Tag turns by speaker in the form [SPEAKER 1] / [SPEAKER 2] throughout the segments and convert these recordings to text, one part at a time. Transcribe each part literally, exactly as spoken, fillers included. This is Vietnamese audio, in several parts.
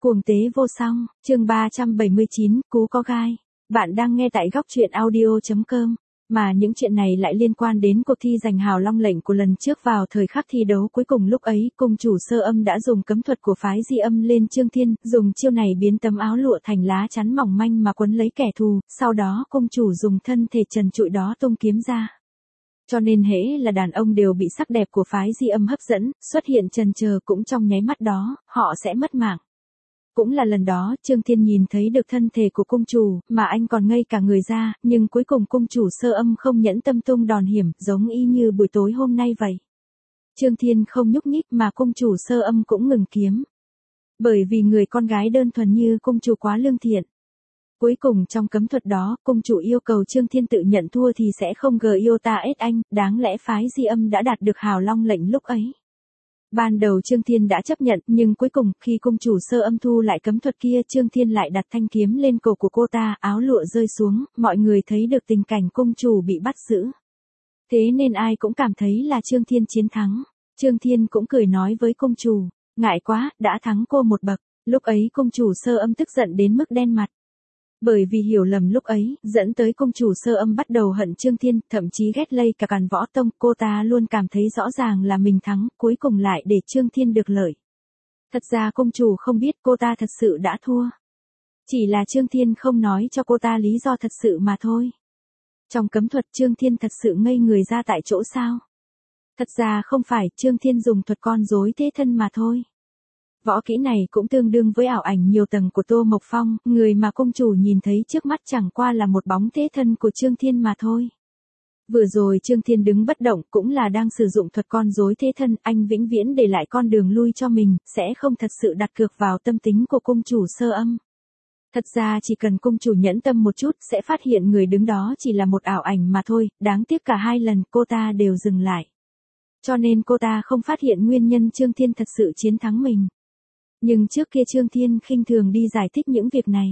[SPEAKER 1] Cuồng tế vô song, chương ba trăm bảy mươi chín, cú có gai. Bạn đang nghe tại góc truyện audio chấm com. Mà những chuyện này lại liên quan đến cuộc thi giành hào long lệnh của lần trước vào thời khắc thi đấu cuối cùng. Lúc ấy, cung chủ Sơ Âm đã dùng cấm thuật của phái Di Âm lên Trương Thiên, dùng chiêu này biến tấm áo lụa thành lá chắn mỏng manh mà quấn lấy kẻ thù, sau đó cung chủ dùng thân thể trần trụi đó tung kiếm ra. Cho nên hễ là đàn ông đều bị sắc đẹp của phái Di Âm hấp dẫn, xuất hiện chần chờ cũng trong nháy mắt đó, họ sẽ mất mạng. Cũng là lần đó, Trương Thiên nhìn thấy được thân thể của cung chủ, mà anh còn ngây cả người ra, nhưng cuối cùng cung chủ Sơ Âm không nhẫn tâm tung đòn hiểm, giống y như buổi tối hôm nay vậy. Trương Thiên không nhúc nhích mà cung chủ Sơ Âm cũng ngừng kiếm. Bởi vì người con gái đơn thuần như cung chủ quá lương thiện. Cuối cùng trong cấm thuật đó, cung chủ yêu cầu Trương Thiên tự nhận thua thì sẽ không gờ yêu ta ết anh, đáng lẽ phái Di Âm đã đạt được hào long lệnh lúc ấy. Ban đầu Trương Thiên đã chấp nhận, nhưng cuối cùng, khi cung chủ Sơ Âm thu lại cấm thuật kia, Trương Thiên lại đặt thanh kiếm lên cổ của cô ta, áo lụa rơi xuống, mọi người thấy được tình cảnh cung chủ bị bắt giữ. Thế nên ai cũng cảm thấy là Trương Thiên chiến thắng. Trương Thiên cũng cười nói với cung chủ, ngại quá, đã thắng cô một bậc. Lúc ấy cung chủ Sơ Âm tức giận đến mức đen mặt. Bởi vì hiểu lầm lúc ấy, dẫn tới cung chủ Sơ Âm bắt đầu hận Trương Thiên, thậm chí ghét lây cả Càn Võ Tông, cô ta luôn cảm thấy rõ ràng là mình thắng, cuối cùng lại để Trương Thiên được lợi. Thật ra cung chủ không biết cô ta thật sự đã thua. Chỉ là Trương Thiên không nói cho cô ta lý do thật sự mà thôi. Trong cấm thuật Trương Thiên thật sự ngây người ra tại chỗ sao? Thật ra không phải, Trương Thiên dùng thuật con rối thế thân mà thôi. Võ kỹ này cũng tương đương với ảo ảnh nhiều tầng của Tô Mộc Phong, người mà cung chủ nhìn thấy trước mắt chẳng qua là một bóng thế thân của Trương Thiên mà thôi. Vừa rồi Trương Thiên đứng bất động cũng là đang sử dụng thuật con rối thế thân, anh vĩnh viễn để lại con đường lui cho mình, sẽ không thật sự đặt cược vào tâm tính của cung chủ Sơ Âm. Thật ra chỉ cần cung chủ nhẫn tâm một chút sẽ phát hiện người đứng đó chỉ là một ảo ảnh mà thôi, đáng tiếc cả hai lần cô ta đều dừng lại. Cho nên cô ta không phát hiện nguyên nhân Trương Thiên thật sự chiến thắng mình. Nhưng trước kia Trương Thiên khinh thường đi giải thích những việc này.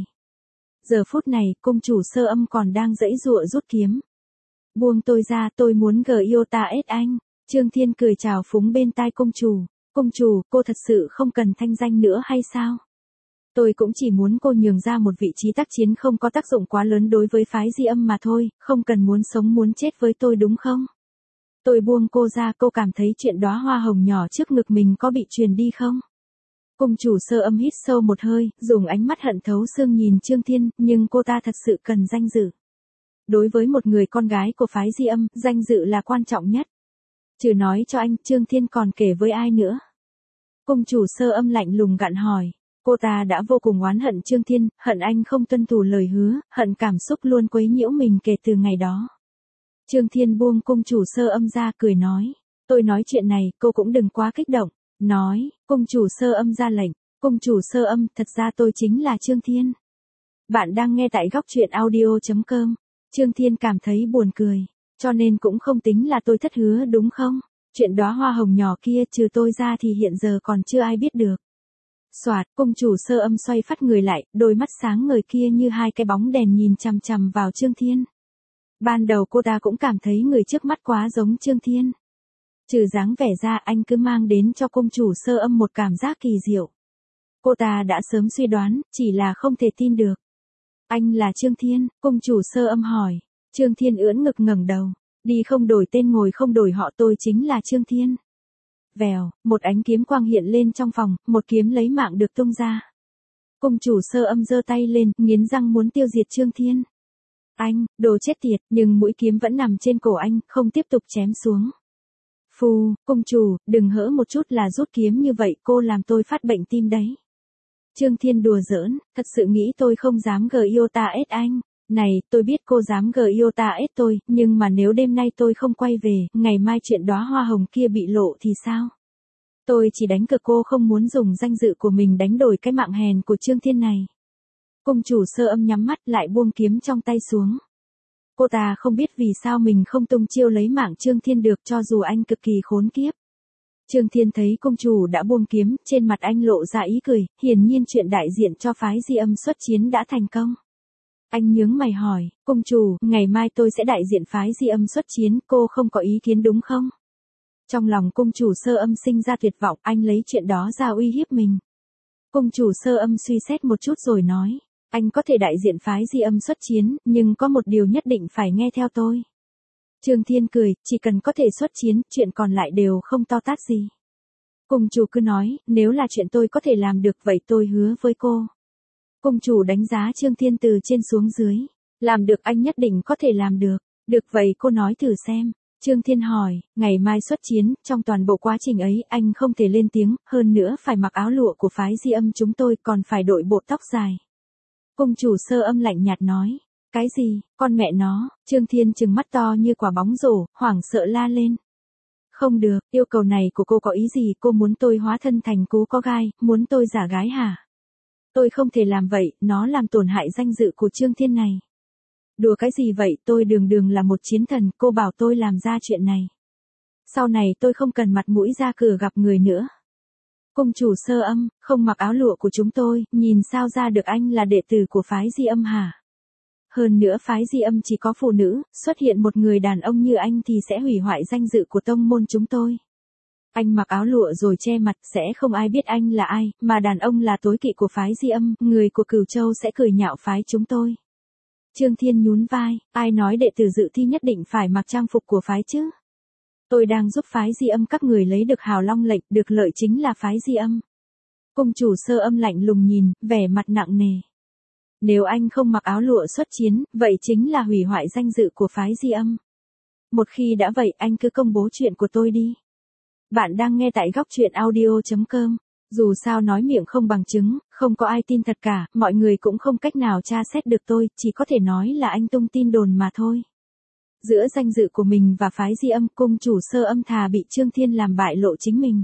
[SPEAKER 1] Giờ phút này, cung chủ Sơ Âm còn đang giãy giụa rút kiếm. Buông tôi ra, tôi muốn gờ yêu ta ết anh. Trương Thiên cười chào phúng bên tai cung chủ. Cung chủ, cô thật sự không cần thanh danh nữa hay sao? Tôi cũng chỉ muốn cô nhường ra một vị trí tác chiến không có tác dụng quá lớn đối với phái Di Âm mà thôi, không cần muốn sống muốn chết với tôi đúng không? Tôi buông cô ra, cô cảm thấy chuyện đóa hoa hồng nhỏ trước ngực mình có bị truyền đi không? Cung chủ Sơ Âm hít sâu một hơi, dùng ánh mắt hận thấu xương nhìn Trương Thiên, nhưng cô ta thật sự cần danh dự. Đối với một người con gái của phái Di Âm, danh dự là quan trọng nhất. Trừ nói cho anh, Trương Thiên còn kể với ai nữa? Cung chủ Sơ Âm lạnh lùng gặn hỏi. Cô ta đã vô cùng oán hận Trương Thiên, hận anh không tuân thủ lời hứa, hận cảm xúc luôn quấy nhiễu mình kể từ ngày đó. Trương Thiên buông cung chủ Sơ Âm ra cười nói. Tôi nói chuyện này, cô cũng đừng quá kích động. Nói, cung chủ Sơ Âm ra lệnh. Cung chủ Sơ Âm, thật ra tôi chính là Trương Thiên. Bạn đang nghe tại góc truyện audio chấm com. Trương Thiên cảm thấy buồn cười. Cho nên cũng không tính là tôi thất hứa đúng không? Chuyện đóa hoa hồng nhỏ kia trừ tôi ra thì hiện giờ còn chưa ai biết được. Soạt, cung chủ Sơ Âm xoay phát người lại, đôi mắt sáng ngời kia như hai cái bóng đèn nhìn chằm chằm vào Trương Thiên. Ban đầu cô ta cũng cảm thấy người trước mắt quá giống Trương Thiên. Trừ dáng vẻ ra anh cứ mang đến cho cung chủ Sơ Âm một cảm giác kỳ diệu. Cô ta đã sớm suy đoán, chỉ là không thể tin được. Anh là Trương Thiên, cung chủ Sơ Âm hỏi. Trương Thiên ưỡn ngực ngẩng đầu. Đi không đổi tên ngồi không đổi họ, tôi chính là Trương Thiên. Vèo, một ánh kiếm quang hiện lên trong phòng, một kiếm lấy mạng được tung ra. Cung chủ Sơ Âm giơ tay lên, nghiến răng muốn tiêu diệt Trương Thiên. Anh, đồ chết tiệt, nhưng mũi kiếm vẫn nằm trên cổ anh, không tiếp tục chém xuống. Phù, cung chủ, đừng hỡ một chút là rút kiếm như vậy, cô làm tôi phát bệnh tim đấy. Trương Thiên đùa giỡn, thật sự nghĩ tôi không dám gờ yêu ta ết anh. Này, tôi biết cô dám gờ yêu ta ết tôi, nhưng mà nếu đêm nay tôi không quay về, ngày mai chuyện đóa hoa hồng kia bị lộ thì sao? Tôi chỉ đánh cược cô không muốn dùng danh dự của mình đánh đổi cái mạng hèn của Trương Thiên này. Cung chủ Sơ Âm nhắm mắt lại buông kiếm trong tay xuống. Cô ta không biết vì sao mình không tung chiêu lấy mạng Trương Thiên được cho dù anh cực kỳ khốn kiếp. Trương Thiên thấy cung chủ đã buông kiếm, trên mặt anh lộ ra ý cười, hiển nhiên chuyện đại diện cho phái Di Âm xuất chiến đã thành công. Anh nhướng mày hỏi, cung chủ, ngày mai tôi sẽ đại diện phái Di Âm xuất chiến, cô không có ý kiến đúng không? Trong lòng cung chủ Sơ Âm sinh ra tuyệt vọng, anh lấy chuyện đó ra uy hiếp mình. Cung chủ sơ âm suy xét một chút rồi nói, anh có thể đại diện phái Di Âm xuất chiến, nhưng có một điều nhất định phải nghe theo tôi. Trương Thiên cười, chỉ cần có thể xuất chiến, chuyện còn lại đều không to tát gì. Cung chủ cứ nói, nếu là chuyện tôi có thể làm được vậy tôi hứa với cô. Cung chủ đánh giá Trương Thiên từ trên xuống dưới. Làm được anh nhất định có thể làm được. Được vậy cô nói thử xem. Trương Thiên hỏi, ngày mai xuất chiến, trong toàn bộ quá trình ấy anh không thể lên tiếng, hơn nữa phải mặc áo lụa của phái Di Âm chúng tôi còn phải đội bộ tóc dài. Cung chủ sơ âm lạnh nhạt nói, cái gì, con mẹ nó, Trương Thiên trừng mắt to như quả bóng rổ, hoảng sợ la lên. Không được, yêu cầu này của cô có ý gì, cô muốn tôi hóa thân thành Cú Có Gai, muốn tôi giả gái hả? Tôi không thể làm vậy, nó làm tổn hại danh dự của Trương Thiên này. Đùa cái gì vậy, tôi đường đường là một chiến thần, cô bảo tôi làm ra chuyện này. Sau này tôi không cần mặt mũi ra cửa gặp người nữa. Cung chủ sơ âm, không mặc áo lụa của chúng tôi, nhìn sao ra được anh là đệ tử của phái Di Âm hả? Hơn nữa phái Di Âm chỉ có phụ nữ, xuất hiện một người đàn ông như anh thì sẽ hủy hoại danh dự của tông môn chúng tôi. Anh mặc áo lụa rồi che mặt sẽ không ai biết anh là ai, mà đàn ông là tối kỵ của phái Di Âm, người của Cửu Châu sẽ cười nhạo phái chúng tôi. Trương Thiên nhún vai, ai nói đệ tử dự thi nhất định phải mặc trang phục của phái chứ? Tôi đang giúp phái Di Âm các người lấy được Hào Long lệnh, được lợi chính là phái Di Âm. Cung chủ sơ âm lạnh lùng nhìn, vẻ mặt nặng nề. Nếu anh không mặc áo lụa xuất chiến, vậy chính là hủy hoại danh dự của phái Di Âm. Một khi đã vậy anh cứ công bố chuyện của tôi đi. Bạn đang nghe tại góc truyện audio chấm com. Dù sao nói miệng không bằng chứng, không có ai tin thật cả, mọi người cũng không cách nào tra xét được tôi, chỉ có thể nói là anh tung tin đồn mà thôi. Giữa danh dự của mình và phái Di Âm, cung chủ sơ âm thà bị Trương Thiên làm bại lộ chính mình.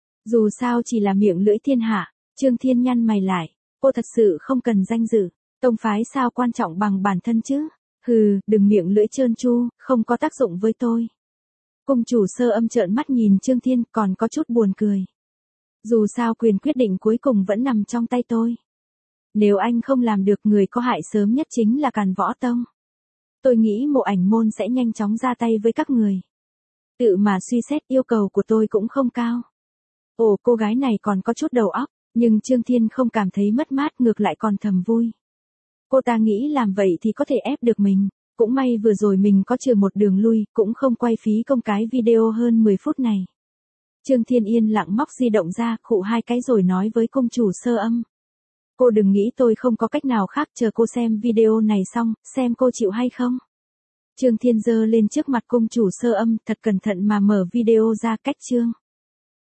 [SPEAKER 1] Dù sao chỉ là miệng lưỡi thiên hạ, Trương Thiên nhăn mày lại, cô thật sự không cần danh dự, tông phái sao quan trọng bằng bản thân chứ? Hừ, đừng miệng lưỡi trơn tru, không có tác dụng với tôi. Cung chủ sơ âm trợn mắt nhìn Trương Thiên còn có chút buồn cười. Dù sao quyền quyết định cuối cùng vẫn nằm trong tay tôi. Nếu anh không làm được, người có hại sớm nhất chính là Càn Võ Tông. Tôi nghĩ Mộ Ảnh Môn sẽ nhanh chóng ra tay với các người. Tự mà suy xét, yêu cầu của tôi cũng không cao. Ồ, cô gái này còn có chút đầu óc, nhưng Trương Thiên không cảm thấy mất mát, ngược lại còn thầm vui. Cô ta nghĩ làm vậy thì có thể ép được mình. Cũng may vừa rồi mình có trừ một đường lui, cũng không quay phí công cái video hơn mười phút này. Trương Thiên yên lặng móc di động ra, khụ hai cái rồi nói với cung chủ sơ âm. Cô đừng nghĩ tôi không có cách nào khác, chờ cô xem video này xong, xem cô chịu hay không. Trương Thiên giơ lên trước mặt cung chủ sơ âm, thật cẩn thận mà mở video ra, cách chương.